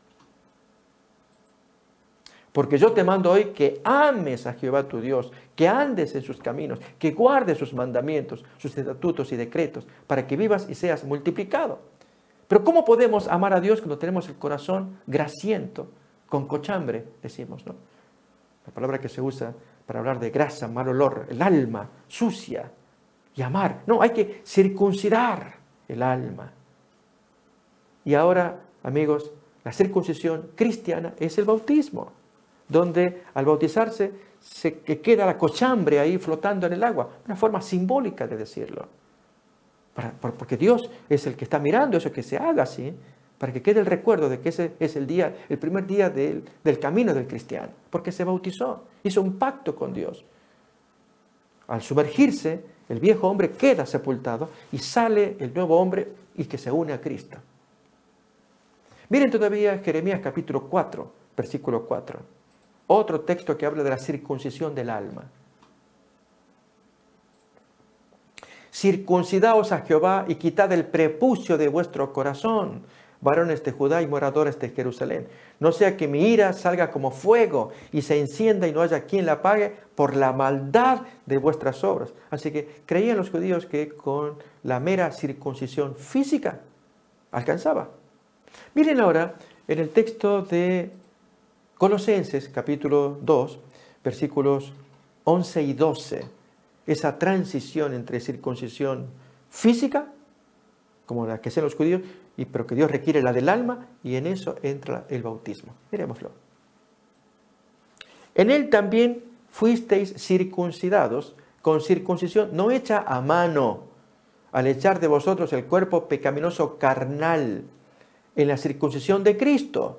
Porque yo te mando hoy que ames a Jehová tu Dios, que andes en sus caminos, que guardes sus mandamientos, sus estatutos y decretos, para que vivas y seas multiplicado. Pero ¿cómo podemos amar a Dios cuando tenemos el corazón grasiento, con cochambre, decimos, ¿no? La palabra que se usa para hablar de grasa, mal olor, el alma sucia, y amar. No, hay que circuncidar el alma. Y ahora, amigos, la circuncisión cristiana es el bautismo. donde al bautizarse se que queda la cochambre ahí flotando en el agua. Una forma simbólica de decirlo. Para, porque Dios es el que está mirando eso que se haga así, para que quede el recuerdo de que ese es el día, el primer día del, del camino del cristiano, porque se bautizó, hizo un pacto con Dios. Al sumergirse, el viejo hombre queda sepultado y sale el nuevo hombre y que se une a Cristo. Miren todavía Jeremías capítulo cuatro, versículo cuatro. Otro texto que habla de la circuncisión del alma. Circuncidaos a Jehová y quitad el prepucio de vuestro corazón, varones de Judá y moradores de Jerusalén. No sea que mi ira salga como fuego y se encienda y no haya quien la apague por la maldad de vuestras obras. Así que creían los judíos que con la mera circuncisión física alcanzaba. Miren ahora en el texto de Colosenses capítulo dos, versículos once y doce, esa transición entre circuncisión física, como la que hacen los judíos, y, pero que Dios requiere la del alma, y en eso entra el bautismo. Miremoslo. En él también fuisteis circuncidados con circuncisión no hecha a mano, al echar de vosotros el cuerpo pecaminoso carnal, en la circuncisión de Cristo,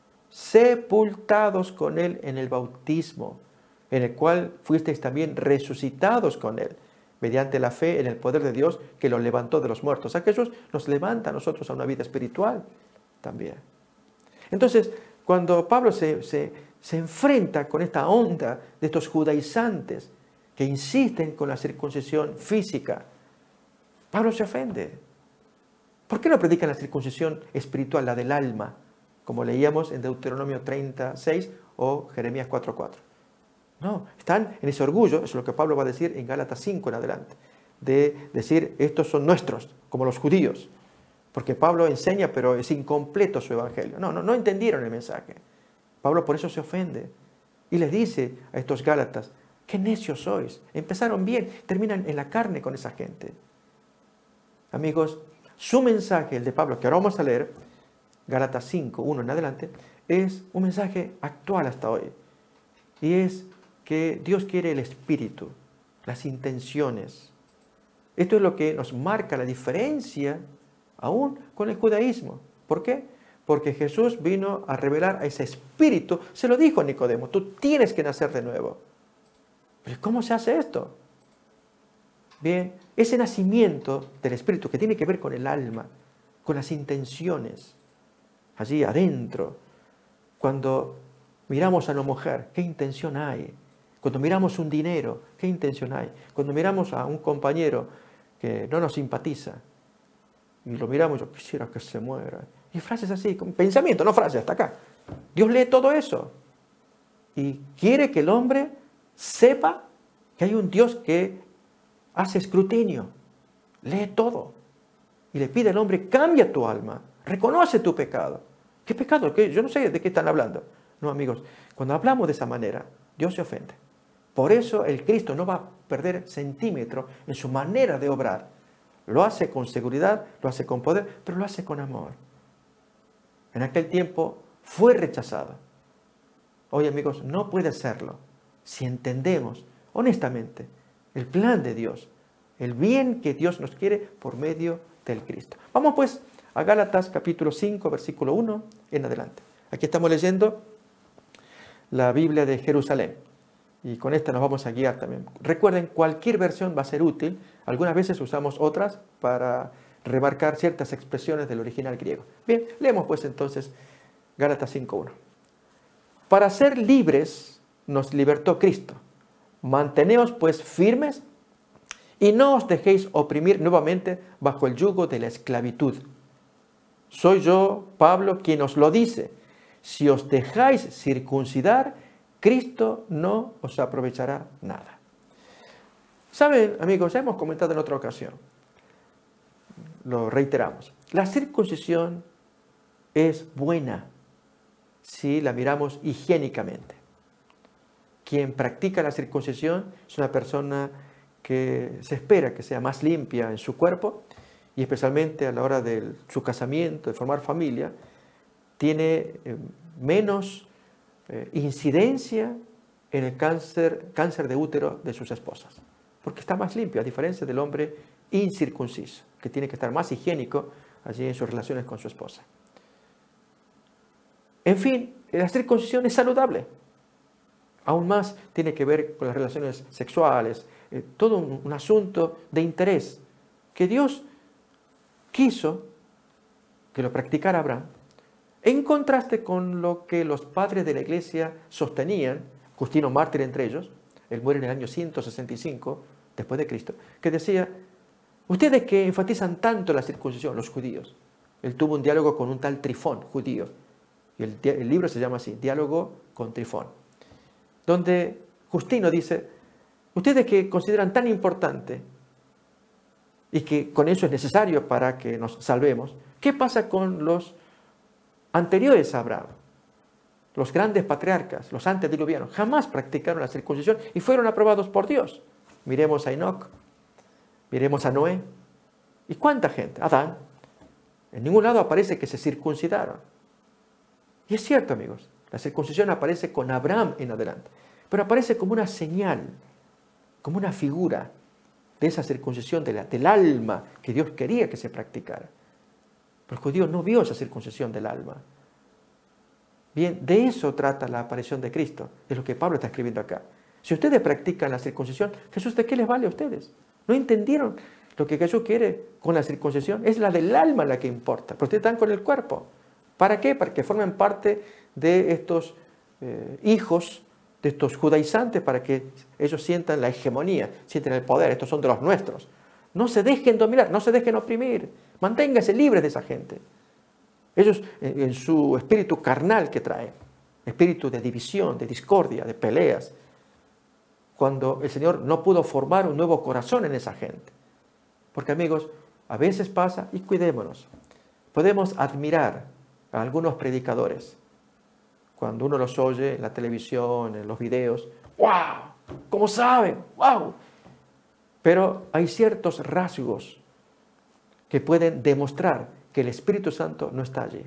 sepultados con él en el bautismo, en el cual fuisteis también resucitados con él, mediante la fe en el poder de Dios que los levantó de los muertos. O sea, que Jesús nos levanta a nosotros a una vida espiritual también. Entonces, cuando Pablo se, se, se enfrenta con esta onda de estos judaizantes que insisten con la circuncisión física, Pablo se ofende. ¿Por qué no predican la circuncisión espiritual, la del alma, como leíamos en Deuteronomio treinta y seis o Jeremías cuatro cuatro? No, están en ese orgullo, eso es lo que Pablo va a decir en Gálatas cinco en adelante, de decir, estos son nuestros, como los judíos, porque Pablo enseña, pero es incompleto su evangelio. No, no, no entendieron el mensaje. Pablo por eso se ofende y les dice a estos Gálatas, qué necios sois, empezaron bien, terminan en la carne con esa gente. Amigos, su mensaje, el de Pablo, que ahora vamos a leer, Gálatas cinco, uno en adelante, es un mensaje actual hasta hoy. Y es que Dios quiere el espíritu, las intenciones. Esto es lo que nos marca la diferencia aún con el judaísmo. ¿Por qué? Porque Jesús vino a revelar a ese espíritu. Se lo dijo a Nicodemo, tú tienes que nacer de nuevo. ¿Pero cómo se hace esto? Bien, ese nacimiento del espíritu que tiene que ver con el alma, con las intenciones, allí adentro, cuando miramos a una mujer, ¿qué intención hay? Cuando miramos un dinero, ¿qué intención hay? Cuando miramos a un compañero que no nos simpatiza y lo miramos, yo quisiera que se muera. Y frases así, con pensamiento, no frases, hasta acá. Dios lee todo eso y quiere que el hombre sepa que hay un Dios que hace escrutinio, lee todo y le pide al hombre, cambia tu alma, reconoce tu pecado. ¿Qué pecado? ¿Qué? Yo no sé de qué están hablando. No, amigos, cuando hablamos de esa manera, Dios se ofende. Por eso el Cristo no va a perder centímetro en su manera de obrar. Lo hace con seguridad, lo hace con poder, pero lo hace con amor. En aquel tiempo fue rechazado. Hoy, amigos, no puede serlo si entendemos honestamente el plan de Dios, el bien que Dios nos quiere por medio del Cristo. Vamos pues a Gálatas capítulo cinco, versículo uno en adelante. Aquí estamos leyendo la Biblia de Jerusalén. Y con esta nos vamos a guiar también. Recuerden, cualquier versión va a ser útil. Algunas veces usamos otras para remarcar ciertas expresiones del original griego. Bien, leemos pues entonces Gálatas cinco uno. Para ser libres nos libertó Cristo. Manteneos pues firmes y no os dejéis oprimir nuevamente bajo el yugo de la esclavitud. Soy yo, Pablo, quien os lo dice. Si os dejáis circuncidar, Cristo no os aprovechará nada. Saben, amigos, ya hemos comentado en otra ocasión, lo reiteramos, la circuncisión es buena si la miramos higiénicamente. Quien practica la circuncisión es una persona que se espera que sea más limpia en su cuerpo y especialmente a la hora de su casamiento, de formar familia, tiene menos eh, incidencia en el cáncer, cáncer de útero de sus esposas. Porque está más limpio, a diferencia del hombre incircunciso, que tiene que estar más higiénico allí en sus relaciones con su esposa. En fin, la circuncisión es saludable. Aún más tiene que ver con las relaciones sexuales, eh, todo un, un asunto de interés que Dios quiso que lo practicara Abraham, en contraste con lo que los padres de la iglesia sostenían, Justino mártir entre ellos, él muere en el año ciento sesenta y cinco después de Cristo, que decía, ustedes que enfatizan tanto la circuncisión, los judíos. Él tuvo un diálogo con un tal Trifón, judío, y el, el libro se llama así, Diálogo con Trifón, donde Justino dice, ustedes que consideran tan importante y que con eso es necesario para que nos salvemos, ¿qué pasa con los anteriores a Abraham? Los grandes patriarcas, los antediluvianos, jamás practicaron la circuncisión y fueron aprobados por Dios. Miremos a Enoc, miremos a Noé. ¿Y cuánta gente? Adán. En ningún lado aparece que se circuncidaron. Y es cierto, amigos, la circuncisión aparece con Abraham en adelante, pero aparece como una señal, como una figura de esa circuncisión de la, del alma que Dios quería que se practicara. Pero el judío no vio esa circuncisión del alma. Bien, de eso trata la aparición de Cristo, es lo que Pablo está escribiendo acá. Si ustedes practican la circuncisión, Jesús, ¿de qué les vale a ustedes? ¿No entendieron lo que Jesús quiere con la circuncisión? Es la del alma la que importa, pero ustedes están con el cuerpo. ¿Para qué? Para que formen parte de estos eh, hijos, de estos judaizantes, para que ellos sientan la hegemonía, sientan el poder, estos son de los nuestros. No se dejen dominar, no se dejen oprimir, manténganse libres de esa gente. Ellos, en, en su espíritu carnal que traen, espíritu de división, de discordia, de peleas, cuando el Señor no pudo formar un nuevo corazón en esa gente. Porque, amigos, a veces pasa, y cuidémonos, podemos admirar a algunos predicadores, cuando uno los oye en la televisión, en los videos, ¡wow! ¿Cómo saben? ¡Wow! Pero hay ciertos rasgos que pueden demostrar que el Espíritu Santo no está allí.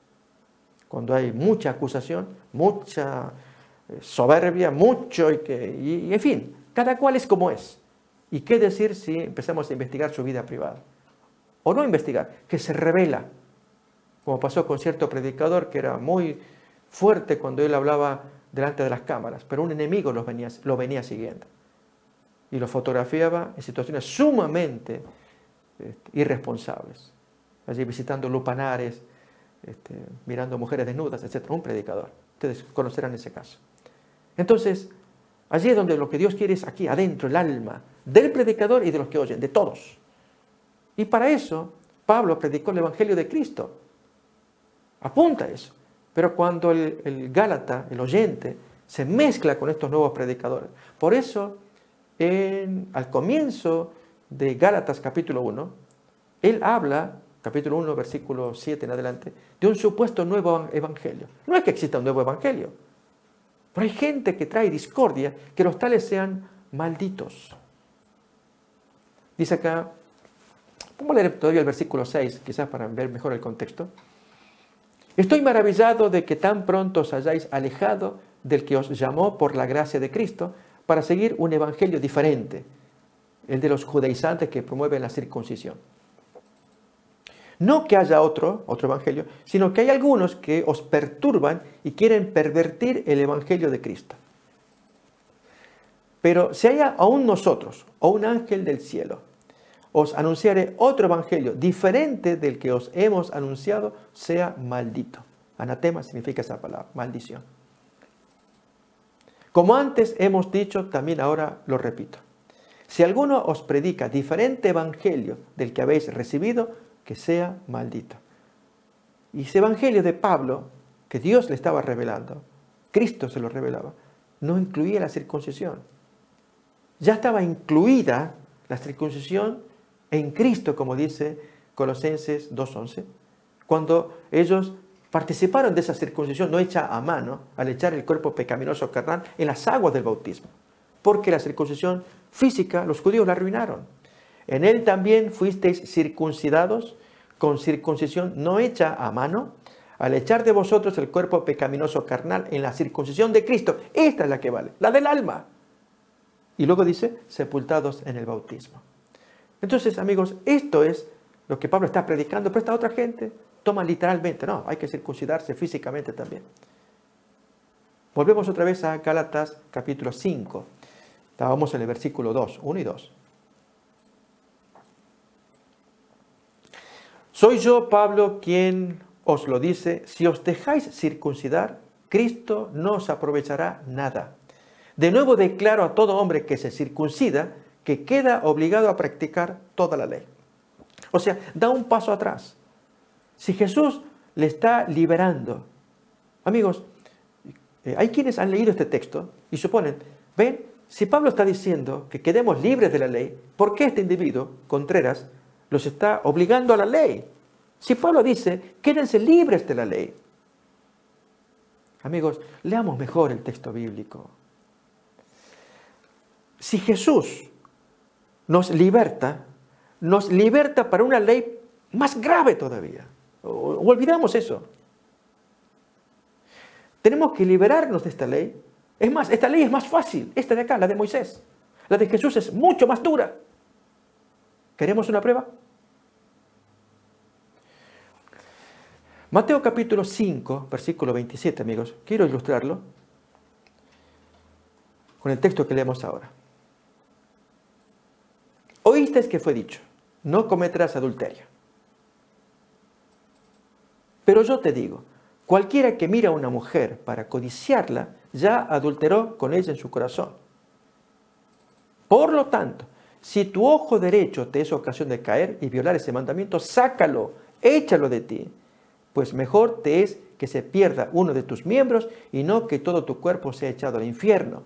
Cuando hay mucha acusación, mucha soberbia, mucho, y, que, y, y en fin, cada cual es como es. ¿Y qué decir si empezamos a investigar su vida privada? O no investigar, que se revela, como pasó con cierto predicador que era muy fuerte cuando él hablaba delante de las cámaras, pero un enemigo lo venía, lo venía siguiendo y lo fotografiaba en situaciones sumamente este, irresponsables, allí visitando lupanares, este, mirando mujeres desnudas, etcétera. Un predicador, ustedes conocerán ese caso. Entonces, allí es donde lo que Dios quiere es aquí, adentro, el alma del predicador y de los que oyen, de todos. Y para eso, Pablo predicó el Evangelio de Cristo. Apunta a eso. Pero cuando el, el Gálata, el oyente, se mezcla con estos nuevos predicadores. Por eso, en, al comienzo de Gálatas capítulo uno, él habla, capítulo uno, versículo siete en adelante, de un supuesto nuevo evangelio. No es que exista un nuevo evangelio, pero hay gente que trae discordia, que los tales sean malditos. Dice acá, vamos a leer todavía el versículo seis, quizás para ver mejor el contexto. Estoy maravillado de que tan pronto os hayáis alejado del que os llamó por la gracia de Cristo para seguir un evangelio diferente, el de los judaizantes que promueven la circuncisión. No que haya otro, otro evangelio, sino que hay algunos que os perturban y quieren pervertir el evangelio de Cristo. Pero si haya aún nosotros, o un ángel del cielo, os anunciaré otro evangelio diferente del que os hemos anunciado, sea maldito. Anatema significa esa palabra, maldición. Como antes hemos dicho, también ahora lo repito. Si alguno os predica diferente evangelio del que habéis recibido, que sea maldito. Y ese evangelio de Pablo, que Dios le estaba revelando, Cristo se lo revelaba, no incluía la circuncisión. Ya estaba incluida la circuncisión en Cristo, como dice Colosenses dos once, cuando ellos participaron de esa circuncisión no hecha a mano, al echar el cuerpo pecaminoso carnal en las aguas del bautismo, porque la circuncisión física los judíos la arruinaron. En él también fuisteis circuncidados con circuncisión no hecha a mano, al echar de vosotros el cuerpo pecaminoso carnal en la circuncisión de Cristo. Esta es la que vale, la del alma. Y luego dice, sepultados en el bautismo. Entonces, amigos, esto es lo que Pablo está predicando, pero esta otra gente toma literalmente. No, hay que circuncidarse físicamente también. Volvemos otra vez a Gálatas capítulo cinco. Estábamos en el versículo dos, uno y dos. Soy yo, Pablo, quien os lo dice, si os dejáis circuncidar, Cristo no os aprovechará nada. De nuevo declaro a todo hombre que se circuncida que queda obligado a practicar toda la ley. O sea, da un paso atrás. Si Jesús le está liberando, amigos, eh, hay quienes han leído este texto y suponen, ven, si Pablo está diciendo que quedemos libres de la ley, ¿por qué este individuo, Contreras, los está obligando a la ley? Si Pablo dice, quédense libres de la ley. Amigos, leamos mejor el texto bíblico. Si Jesús nos liberta, nos liberta para una ley más grave todavía. O, olvidamos eso. Tenemos que liberarnos de esta ley. Es más, esta ley es más fácil. Esta de acá, la de Moisés. La de Jesús es mucho más dura. ¿Queremos una prueba? Mateo capítulo cinco, versículo veintisiete, amigos. Quiero ilustrarlo con el texto que leemos ahora. Oísteis que fue dicho, no cometerás adulterio. Pero yo te digo, cualquiera que mira a una mujer para codiciarla, ya adulteró con ella en su corazón. Por lo tanto, si tu ojo derecho te es ocasión de caer y violar ese mandamiento, sácalo, échalo de ti, pues mejor te es que se pierda uno de tus miembros y no que todo tu cuerpo sea echado al infierno.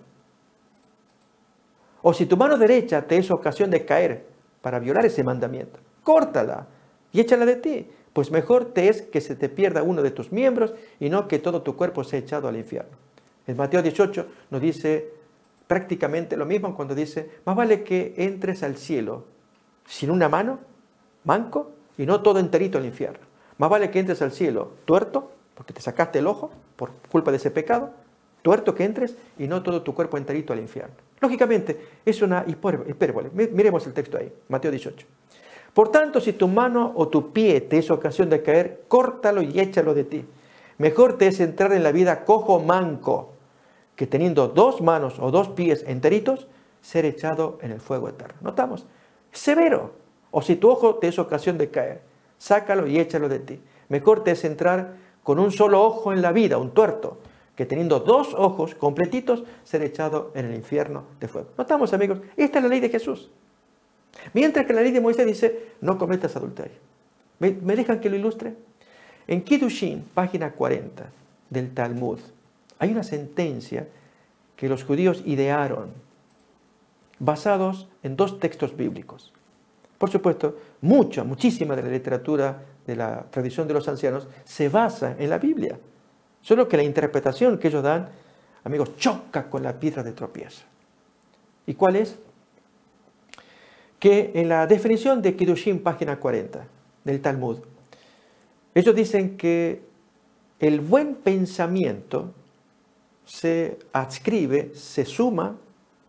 O si tu mano derecha te es ocasión de caer para violar ese mandamiento, córtala y échala de ti, pues mejor te es que se te pierda uno de tus miembros y no que todo tu cuerpo sea echado al infierno. En Mateo dieciocho nos dice prácticamente lo mismo cuando dice, más vale que entres al cielo sin una mano, manco, y no todo enterito al infierno. Más vale que entres al cielo tuerto, porque te sacaste el ojo por culpa de ese pecado, tuerto que entres y no todo tu cuerpo enterito al infierno. Lógicamente, es una hipérbole. Miremos el texto ahí, Mateo dieciocho. Por tanto, si tu mano o tu pie te es ocasión de caer, córtalo y échalo de ti. Mejor te es entrar en la vida cojo o manco, que teniendo dos manos o dos pies enteritos, ser echado en el fuego eterno. ¿Notamos? Severo. O si tu ojo te es ocasión de caer, sácalo y échalo de ti. Mejor te es entrar con un solo ojo en la vida, un tuerto, que teniendo dos ojos completitos, ser echado en el infierno de fuego. Notamos, amigos, esta es la ley de Jesús. Mientras que la ley de Moisés dice, no cometas adulterio. ¿Me, me dejan que lo ilustre? En Kiddushin, página cuarenta del Talmud, hay una sentencia que los judíos idearon, basados en dos textos bíblicos. Por supuesto, mucha, muchísima de la literatura de la tradición de los ancianos se basa en la Biblia. Solo que la interpretación que ellos dan, amigos, choca con la piedra de tropiezo. ¿Y cuál es? Que en la definición de Kiddushin, página cuarenta del Talmud, ellos dicen que el buen pensamiento se adscribe, se suma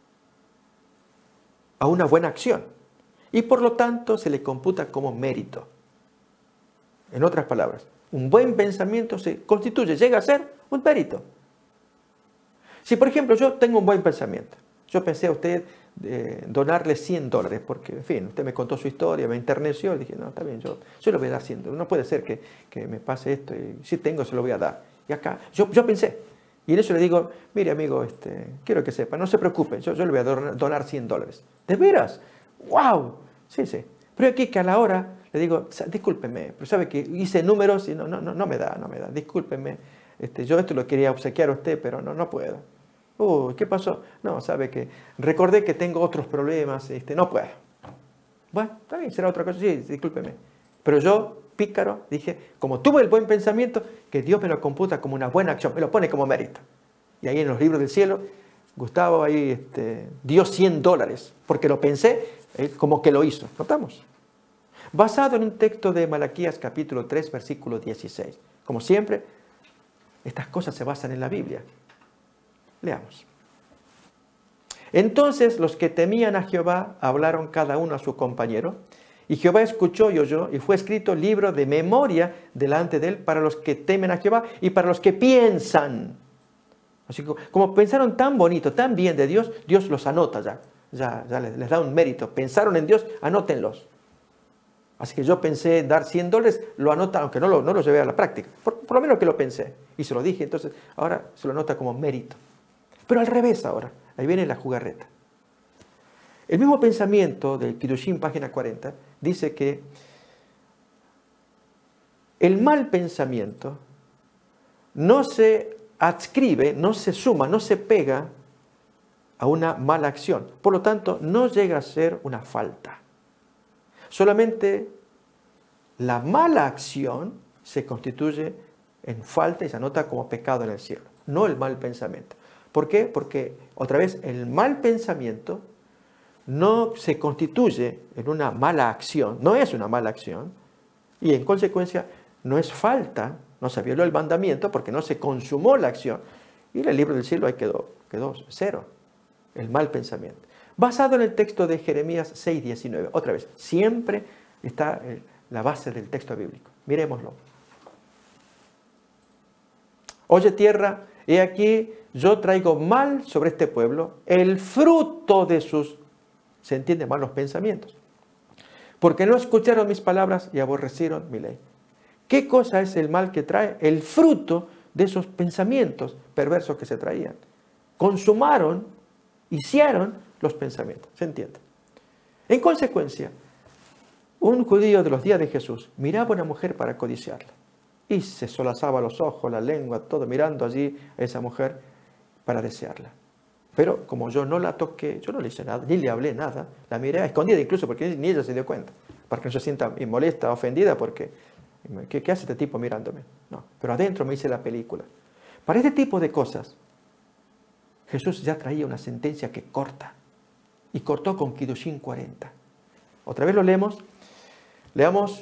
a una buena acción y por lo tanto se le computa como mérito. En otras palabras, un buen pensamiento se constituye, llega a ser un mérito. Si por ejemplo yo tengo un buen pensamiento, yo pensé a usted eh, donarle cien dólares, porque en fin, usted me contó su historia, me enterneció, y dije, no, está bien, yo, yo le voy a dar cien dólares, no puede ser que, que me pase esto, y si tengo se lo voy a dar. Y acá, yo, yo pensé, y en eso le digo, mire amigo, este, quiero que sepa, no se preocupe, yo, yo le voy a donar, donar cien dólares. ¿De veras? ¡Wow! Sí, sí. Pero aquí que a la hora le digo, discúlpeme, pero sabe que hice números y no, no, no, no me da, no me da, discúlpeme, este, yo esto lo quería obsequiar a usted, pero no, no puedo. Uy, ¿qué pasó? No, sabe que recordé que tengo otros problemas, este, no puedo. Bueno, está bien, será otra cosa, sí, discúlpeme. Pero yo, pícaro, dije, como tuve el buen pensamiento, que Dios me lo computa como una buena acción, me lo pone como mérito. Y ahí en los libros del cielo, Gustavo ahí este, dio cien dólares, porque lo pensé, eh, como que lo hizo. ¿Notamos? basado en un texto de Malaquías capítulo tres, versículo dieciséis. Como siempre, estas cosas se basan en la Biblia. Leamos. Entonces los que temían a Jehová hablaron cada uno a su compañero, y Jehová escuchó y oyó, y fue escrito libro de memoria delante de él para los que temen a Jehová y para los que piensan. Así que como pensaron tan bonito, tan bien de Dios, Dios los anota ya. Ya, ya les, les da un mérito. Pensaron en Dios, anótenlos. Así que yo pensé en dar cien dólares, lo anota, aunque no lo, no lo llevé a la práctica. Por, por lo menos que lo pensé. Y se lo dije, entonces ahora se lo anota como mérito. Pero al revés ahora. Ahí viene la jugarreta. El mismo pensamiento del Kiddushin, página cuarenta, dice que el mal pensamiento no se adscribe, no se suma, no se pega a una mala acción. Por lo tanto, no llega a ser una falta. Solamente la mala acción se constituye en falta y se anota como pecado en el cielo, no el mal pensamiento. ¿Por qué? Porque, otra vez, el mal pensamiento no se constituye en una mala acción, no es una mala acción, y en consecuencia no es falta, no se violó el mandamiento porque no se consumó la acción, y en el libro del cielo ahí quedó, quedó cero, el mal pensamiento. Basado en el texto de Jeremías seis, diecinueve, otra vez, siempre está la base del texto bíblico. Miremoslo. Oye tierra, he aquí, yo traigo mal sobre este pueblo, el fruto de sus, se entiende, malos pensamientos. Porque no escucharon mis palabras y aborrecieron mi ley. ¿Qué cosa es el mal que trae? El fruto de esos pensamientos perversos que se traían. Consumaron, hicieron los pensamientos. ¿Se entiende? En consecuencia, un judío de los días de Jesús miraba a una mujer para codiciarla. Y se solazaba los ojos, la lengua, todo, mirando allí a esa mujer para desearla. Pero como yo no la toqué, yo no le hice nada, ni le hablé nada, la miré a escondida incluso porque ni ella se dio cuenta, para que no se sienta molesta, ofendida, porque ¿qué, qué hace este tipo mirándome? No, pero adentro me hice la película. Para este tipo de cosas, Jesús ya traía una sentencia que corta, y cortó con Kiddushin cuarenta. Otra vez lo leemos, leamos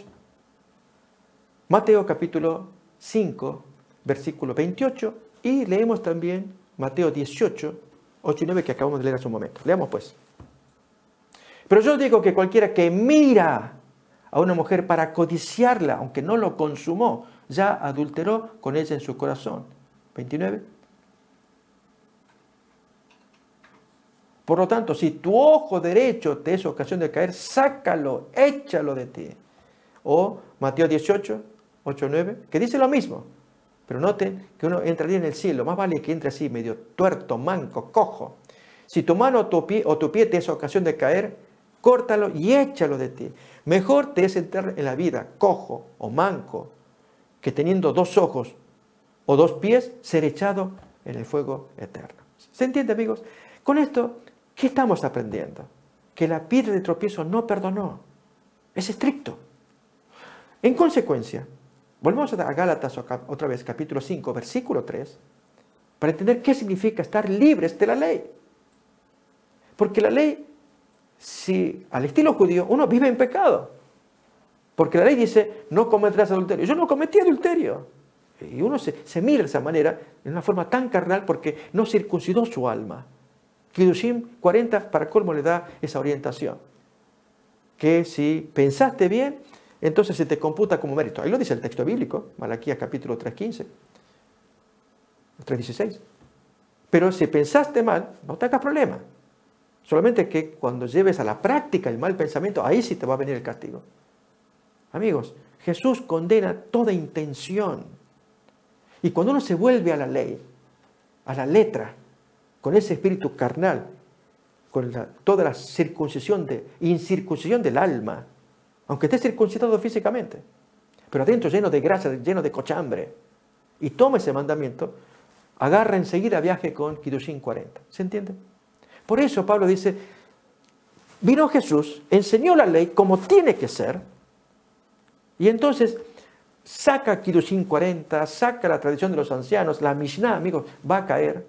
Mateo capítulo cinco, versículo veintiocho, y leemos también Mateo dieciocho, ocho y nueve que acabamos de leer hace un momento. Leamos pues. Pero yo digo que cualquiera que mira a una mujer para codiciarla, aunque no lo consumó, ya adulteró con ella en su corazón. veintinueve. Por lo tanto, si tu ojo derecho te es ocasión de caer, sácalo, échalo de ti. O Mateo dieciocho, ocho y nueve, que dice lo mismo. Pero noten que uno entraría en el cielo, más vale que entre así, medio tuerto, manco, cojo. Si tu mano o tu pie, o tu pie te es ocasión de caer, córtalo y échalo de ti. Mejor te es entrar en la vida cojo o manco, que teniendo dos ojos o dos pies, ser echado en el fuego eterno. ¿Se entiende, amigos? Con esto, ¿qué estamos aprendiendo? Que la piedra de tropiezo no perdonó. Es estricto. En consecuencia, volvemos a Gálatas otra vez, capítulo cinco, versículo tres, para entender qué significa estar libres de la ley. Porque la ley, si al estilo judío, uno vive en pecado. Porque la ley dice, no cometerás adulterio. Yo no cometí adulterio. Y uno se, se mira de esa manera, en una forma tan carnal, porque no circuncidó su alma. Kiddushin cuarenta, para colmo, le da esa orientación. Que si pensaste bien, entonces se te computa como mérito. Ahí lo dice el texto bíblico, Malaquías capítulo tres, quince, tres, dieciséis. Pero si pensaste mal, no te hagas problema. Solamente que cuando lleves a la práctica el mal pensamiento, ahí sí te va a venir el castigo. Amigos, Jesús condena toda intención. Y cuando uno se vuelve a la ley, a la letra, con ese espíritu carnal, con la, toda la circuncisión de, incircuncisión del alma, aunque esté circuncidado físicamente, pero adentro lleno de grasa, lleno de cochambre, y toma ese mandamiento, agarra enseguida viaje con Kiddushin cuarenta. ¿Se entiende? Por eso Pablo dice, vino Jesús, enseñó la ley como tiene que ser, y entonces saca Kiddushin cuarenta, saca la tradición de los ancianos, la Mishnah, amigos, va a caer.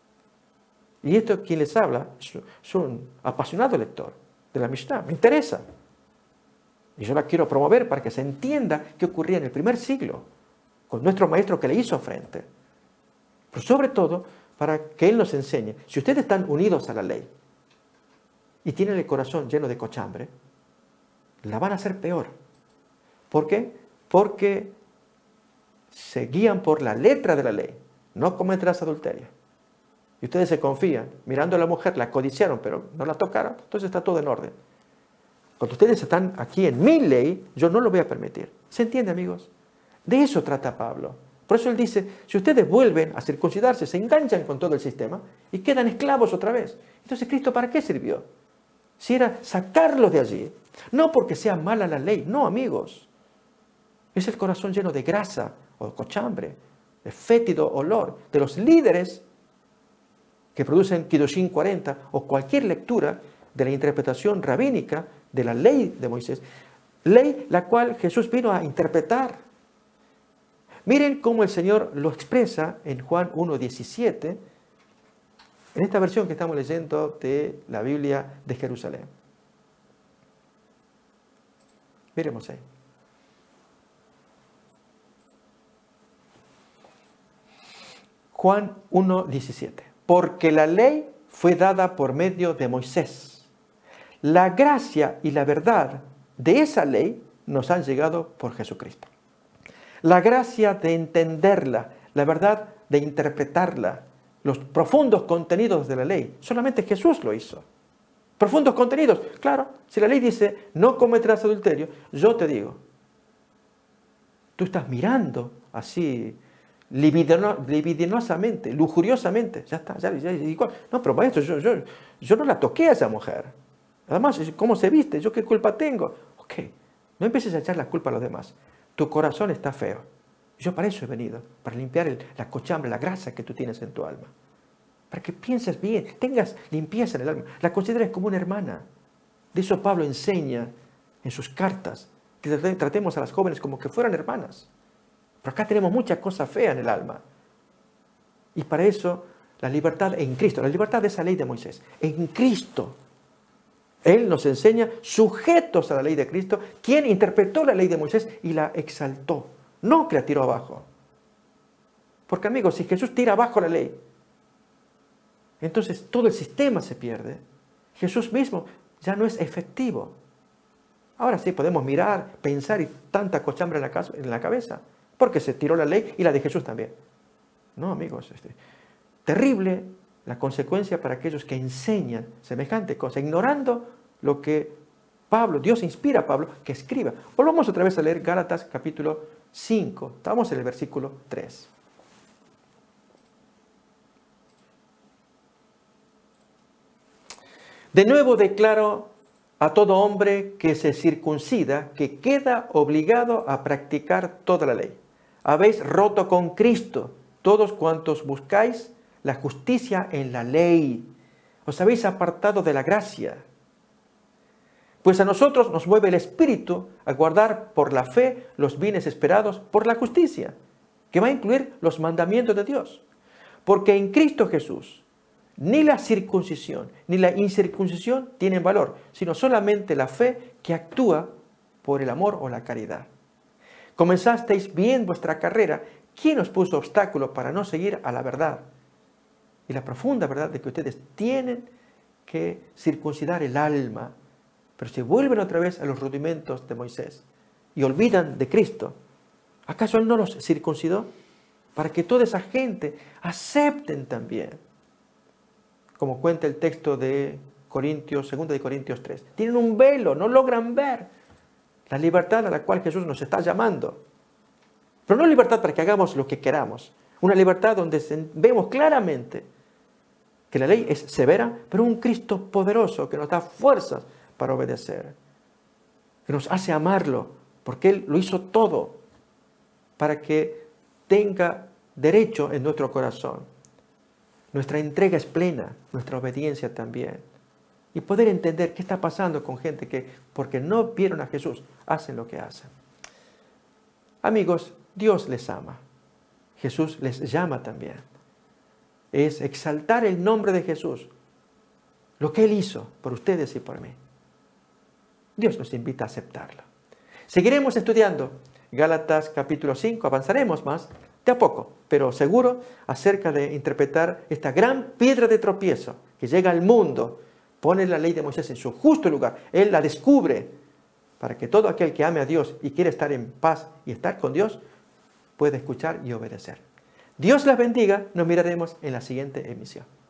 Y esto, quien les habla, es un apasionado lector de la Mishnah, me interesa. Y yo la quiero promover para que se entienda qué ocurría en el primer siglo, con nuestro maestro que le hizo frente. Pero sobre todo, para que Él nos enseñe. Si ustedes están unidos a la ley y tienen el corazón lleno de cochambre, la van a hacer peor. ¿Por qué? Porque se guían por la letra de la ley. No cometerás adulterio. Y ustedes se confían, mirando a la mujer, la codiciaron, pero no la tocaron, entonces está todo en orden. Cuando ustedes están aquí en mi ley, yo no lo voy a permitir. ¿Se entiende, amigos? De eso trata Pablo. Por eso él dice, si ustedes vuelven a circuncidarse, se enganchan con todo el sistema y quedan esclavos otra vez. Entonces, ¿Cristo para qué sirvió? Si era sacarlos de allí. No porque sea mala la ley, no, amigos. Es el corazón lleno de grasa o cochambre, de fétido olor, de los líderes que producen Kiddushin cuarenta o cualquier lectura de la interpretación rabínica de la ley de Moisés. Ley la cual Jesús vino a interpretar. Miren cómo el Señor lo expresa en Juan uno diecisiete, en esta versión que estamos leyendo de la Biblia de Jerusalén. Miremos ahí. Juan uno diecisiete. Porque la ley fue dada por medio de Moisés. La gracia y la verdad de esa ley nos han llegado por Jesucristo. La gracia de entenderla, la verdad de interpretarla, los profundos contenidos de la ley, solamente Jesús lo hizo. Profundos contenidos, claro, si la ley dice no cometerás adulterio, yo te digo, tú estás mirando así libidino, libidinosamente, lujuriosamente, ya está, ya, ya, ya, no, pero maestro, yo, yo, yo no la toqué a esa mujer. Además, ¿cómo se viste? ¿Yo qué culpa tengo? Ok, no empieces a echar la culpa a los demás. Tu corazón está feo. Yo para eso he venido, para limpiar el, la cochambre, la grasa que tú tienes en tu alma. Para que pienses bien, tengas limpieza en el alma. La consideres como una hermana. De eso Pablo enseña en sus cartas, que tratemos a las jóvenes como que fueran hermanas. Pero acá tenemos mucha cosa fea en el alma. Y para eso, la libertad en Cristo, la libertad de esa ley de Moisés, en Cristo. Él nos enseña, sujetos a la ley de Cristo, quien interpretó la ley de Moisés y la exaltó, no que la tiró abajo. Porque amigos, si Jesús tira abajo la ley, entonces todo el sistema se pierde. Jesús mismo ya no es efectivo. Ahora sí podemos mirar, pensar y tanta cochambre en la, casa, en la cabeza, porque se tiró la ley y la de Jesús también. No, amigos, este, terrible la consecuencia para aquellos que enseñan semejante cosa, ignorando lo que Pablo, Dios inspira a Pablo que escriba. Volvamos otra vez a leer Gálatas capítulo cinco. Estamos en el versículo tres. De nuevo declaro a todo hombre que se circuncida que queda obligado a practicar toda la ley. Habéis roto con Cristo todos cuantos buscáis la justicia en la ley. Os habéis apartado de la gracia. Pues a nosotros nos mueve el Espíritu a guardar por la fe los bienes esperados por la justicia, que va a incluir los mandamientos de Dios. Porque en Cristo Jesús ni la circuncisión ni la incircuncisión tienen valor, sino solamente la fe que actúa por el amor o la caridad. Comenzasteis bien vuestra carrera. ¿Quién os puso obstáculo para no seguir a la verdad? Y la profunda verdad de que ustedes tienen que circuncidar el alma. Pero si vuelven otra vez a los rudimentos de Moisés y olvidan de Cristo, ¿acaso Él no los circuncidó? Para que toda esa gente acepten también. Como cuenta el texto de Corintios, segunda de Corintios tres. Tienen un velo, no logran ver la libertad a la cual Jesús nos está llamando. Pero no libertad para que hagamos lo que queramos. Una libertad donde vemos claramente que la ley es severa, pero un Cristo poderoso que nos da fuerzas para obedecer. Que nos hace amarlo, porque Él lo hizo todo para que tenga derecho en nuestro corazón. Nuestra entrega es plena, nuestra obediencia también. Y poder entender qué está pasando con gente que, porque no vieron a Jesús, hacen lo que hacen. Amigos, Dios les ama. Jesús les llama también. Es exaltar el nombre de Jesús. Lo que Él hizo por ustedes y por mí. Dios nos invita a aceptarlo. Seguiremos estudiando Gálatas capítulo cinco, avanzaremos más, de a poco, pero seguro, acerca de interpretar esta gran piedra de tropiezo que llega al mundo, pone la ley de Moisés en su justo lugar, Él la descubre para que todo aquel que ame a Dios y quiere estar en paz y estar con Dios, pueda escuchar y obedecer. Dios las bendiga, nos miraremos en la siguiente emisión.